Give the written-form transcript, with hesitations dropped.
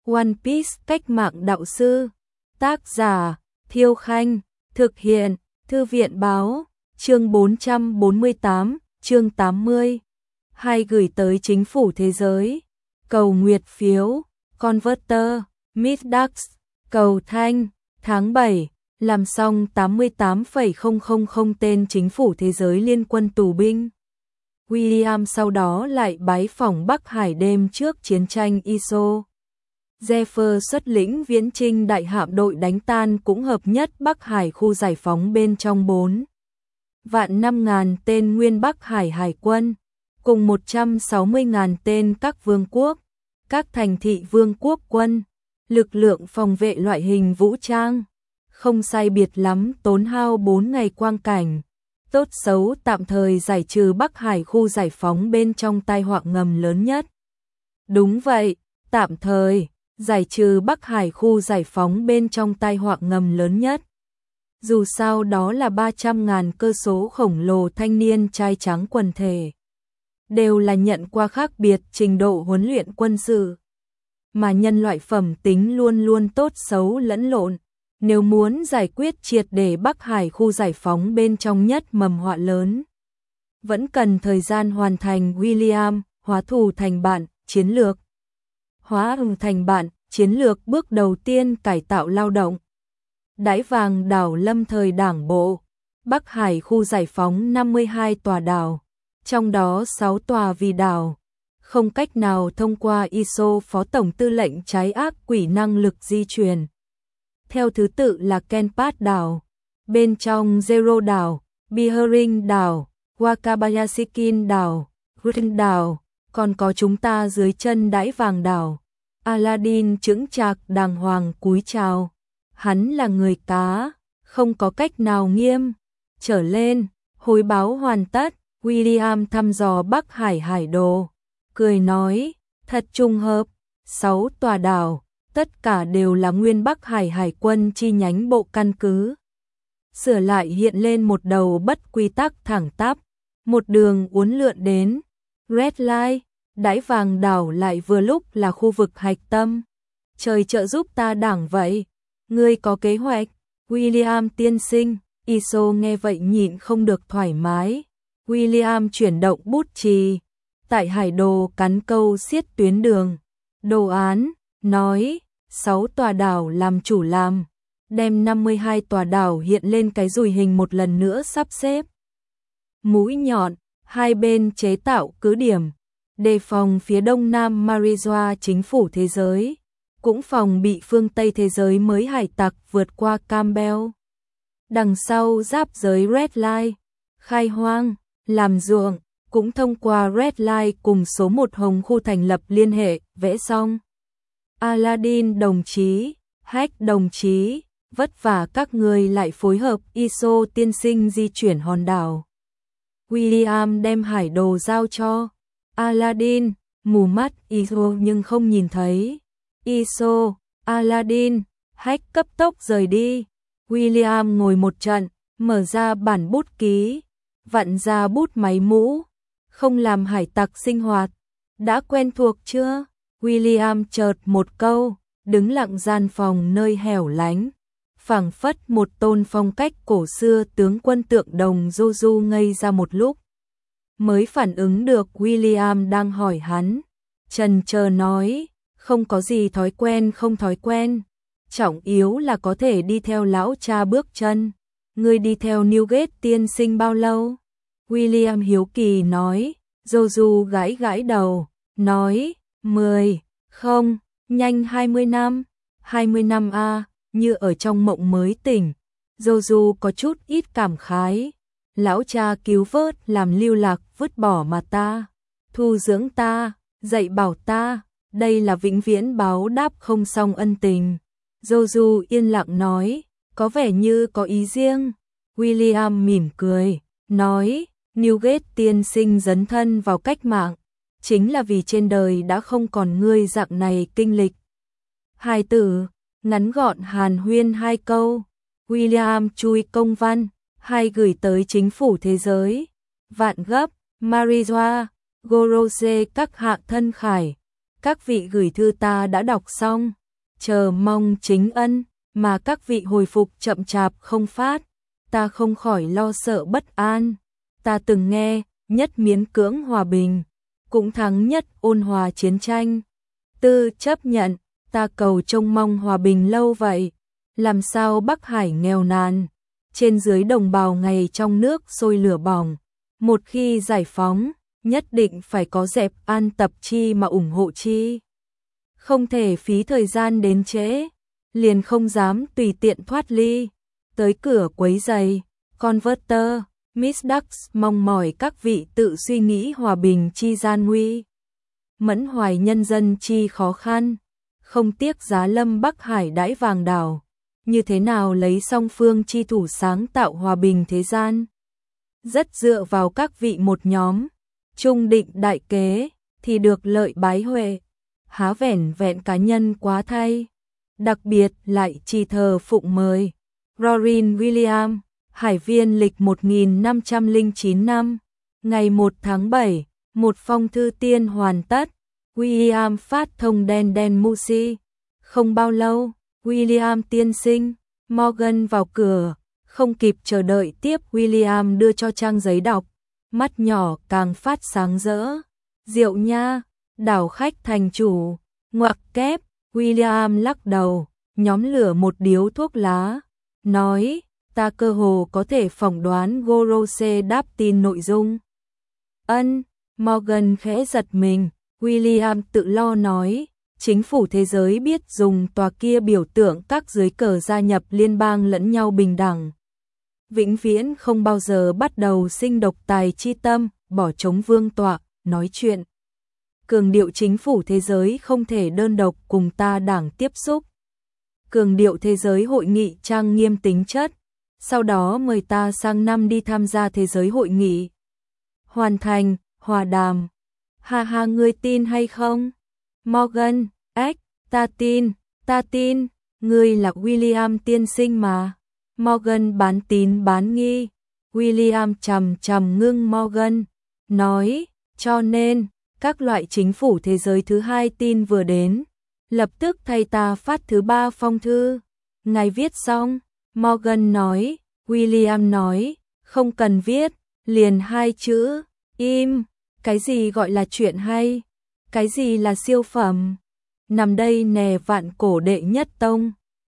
One Piece cách mạng đạo sư. Tác giả Thiêu Khanh. Thực hiện Thư viện báo. Chương 448, chương 80. Hai gửi tới chính phủ thế giới. Cầu nguyệt phiếu. Converter. Middax. Cầu thanh. Tháng 7. Làm xong 88,000 tên chính phủ thế giới liên quân tù binh. William sau đó lại bái phỏng Bắc Hải đêm trước chiến tranh ISO. Zephyr xuất lĩnh viễn chinh đại hạm đội đánh tan cũng hợp nhất Bắc Hải khu giải phóng bên trong 4 vạn 5.000 tên nguyên Bắc Hải hải quân, cùng 160.000 tên các vương quốc, các thành thị vương quốc quân, lực lượng phòng vệ loại hình vũ trang. Không sai biệt lắm, tốn hao 4 ngày quang cảnh. Tốt xấu tạm thời giải trừ Bắc Hải khu giải phóng bên trong tai họa ngầm lớn nhất. Đúng vậy, tạm thời giải trừ Bắc Hải khu giải phóng bên trong tai họa ngầm lớn nhất. Dù sao đó là 300.000 cơ số khổng lồ thanh niên trai trắng quần thể. Đều là nhận qua khác biệt trình độ huấn luyện quân sự. Mà nhân loại phẩm tính luôn luôn tốt xấu lẫn lộn. Nếu muốn giải quyết triệt để Bắc Hải khu giải phóng bên trong nhất mầm họa lớn, vẫn cần thời gian hoàn thành. William, hóa thù thành bạn, chiến lược. Hóa thành bạn, chiến lược bước đầu tiên cải tạo lao động. Đãi vàng đảo lâm thời đảng bộ. Bắc Hải khu giải phóng 52 tòa đảo, trong đó 6 tòa vì đảo không cách nào thông qua ISO phó tổng tư lệnh trái ác quỷ năng lực di chuyển. Theo thứ tự là Kenpat đảo, bên trong Zero đảo, Bihering đảo, Wakabayashikin đảo, Rutin đảo, còn có chúng ta dưới chân đãi vàng đảo. Aladdin chững chạc đàng hoàng cúi chào. Hắn là người cá, không có cách nào nghiêm trở lên. Hồi báo hoàn tất, William thăm dò Bắc Hải hải đồ, cười nói, thật trùng hợp, 6 tòa đảo, tất cả đều là nguyên Bắc Hải hải quân chi nhánh bộ căn cứ. Sửa lại hiện lên một đầu bất quy tắc thẳng tắp, một đường uốn lượn đến Red Line. Đãi vàng đảo lại vừa lúc là khu vực hạch tâm. Trời trợ giúp ta đảng vậy. Ngươi có kế hoạch? William tiên sinh. ISO nghe vậy nhịn không được thoải mái. William chuyển động bút chì. Tại hải đồ cắn câu xiết tuyến đường. Đồ án, nói, 6 tòa đảo làm chủ làm. Đem 52 tòa đảo hiện lên cái dùi hình một lần nữa sắp xếp. Mũi nhọn, hai bên chế tạo cứ điểm. Đề phòng phía đông nam Marijoa chính phủ thế giới, cũng phòng bị phương Tây thế giới mới hải tặc vượt qua Campbell. Đằng sau giáp giới Red Line, khai hoang, làm ruộng, cũng thông qua Red Line cùng số 1 Hồng khu thành lập liên hệ, vẽ xong. Aladdin đồng chí, Hack đồng chí, vất vả các người lại phối hợp. ISO tiên sinh di chuyển hòn đảo. William đem hải đồ giao cho Aladdin, mù mắt ISO nhưng không nhìn thấy. ISO, Aladdin, Hack cấp tốc rời đi. William ngồi một trận, mở ra bản bút ký, vặn ra bút máy mũ. Không làm hải tặc sinh hoạt, đã quen thuộc chưa? William chợt một câu, đứng lặng gian phòng nơi hẻo lánh, phảng phất một tôn phong cách cổ xưa tướng quân tượng đồng. Joju ngây ra một lúc, mới phản ứng được William đang hỏi hắn. Chần chờ nói, không có gì thói quen không thói quen, trọng yếu là có thể đi theo lão cha bước chân. Ngươi đi theo Newgate tiên sinh bao lâu? William hiếu kỳ nói. Joju gãi gãi đầu, nói, 10, không, nhanh 20 năm. 20 năm a, như ở trong mộng mới tỉnh. Joju có chút ít cảm khái. Lão cha cứu vớt làm lưu lạc vứt bỏ mà ta, thu dưỡng ta, dạy bảo ta, đây là vĩnh viễn báo đáp không xong ân tình. Joju yên lặng nói, có vẻ như có ý riêng. William mỉm cười, nói, Newgate tiên sinh dấn thân vào cách mạng, chính là vì trên đời đã không còn ngươi dạng này kinh lịch. Hai từ, ngắn gọn hàn huyên 2 câu. William chui công văn, 2 gửi tới chính phủ thế giới. Vạn gấp, Marijoa, Gorose các hạ thân khải. các vị gửi thư ta đã đọc xong, chờ mong chính ân, mà các vị hồi phục chậm chạp không phát, ta không khỏi lo sợ bất an. Ta từng nghe, nhất miễn cưỡng hòa bình, cũng thắng nhất ôn hòa chiến tranh. Tư chấp nhận, ta cầu trông mong hòa bình lâu vậy, làm sao Bắc Hải nghèo nàn, trên dưới đồng bào ngày trong nước sôi lửa bỏng, một khi giải phóng, nhất định phải có dẹp an tập chi mà ủng hộ chi. Không thể phí thời gian đến trễ, liền không dám tùy tiện thoát ly, tới cửa quấy giày. Converter, Miss Ducks mong mỏi các vị tự suy nghĩ hòa bình chi gian nguy, mẫn hoài nhân dân chi khó khăn, không tiếc giá lâm Bắc Hải đãi vàng đảo, như thế nào lấy song phương chi thủ sáng tạo hòa bình thế gian. Rất dựa vào các vị một nhóm, trung định đại kế, thì được lợi bái huệ, há vẻn vẹn cá nhân quá thay, đặc biệt lại chi thờ phụng mời. Rorin William, Hải viên lịch 1509 năm, ngày 1 tháng 7, một phong thư tiên hoàn tất, William phát thông đen Musi. Không bao lâu, William tiên sinh, Morgan vào cửa, không kịp chờ đợi tiếp William đưa cho trang giấy đọc, mắt nhỏ càng phát sáng rỡ. Rượu nha, đảo khách thành chủ, ngoặc kép, William lắc đầu, nhóm lửa một điếu thuốc lá, nói, ta cơ hồ có thể phỏng đoán Gorose đáp tin nội dung. Ân, Morgan khẽ giật mình, William tự lo nói, chính phủ thế giới biết dùng tòa kia biểu tượng các dưới cờ gia nhập liên bang lẫn nhau bình đẳng. Vĩnh viễn không bao giờ bắt đầu sinh độc tài chi tâm, bỏ chống vương tọa, nói chuyện. Cường điệu chính phủ thế giới không thể đơn độc cùng ta đảng tiếp xúc. Cường điệu thế giới hội nghị trang nghiêm tính chất, sau đó mời ta sang năm đi tham gia thế giới hội nghị. Hoàn thành, hòa đàm. Ha ha, ngươi tin hay không? Morgan, ta tin, ngươi là William tiên sinh mà. Morgan bán tín bán nghi. William trầm ngưng Morgan, nói, cho nên, các loại chính phủ thế giới thứ hai tin vừa đến, lập tức thay ta phát thứ ba phong thư. Ngài viết xong, Morgan nói, William nói, không cần viết, liền hai chữ, im. Cái gì gọi là chuyện hay? Cái gì là siêu phẩm? Nằm đây nè vạn cổ đệ nhất tông,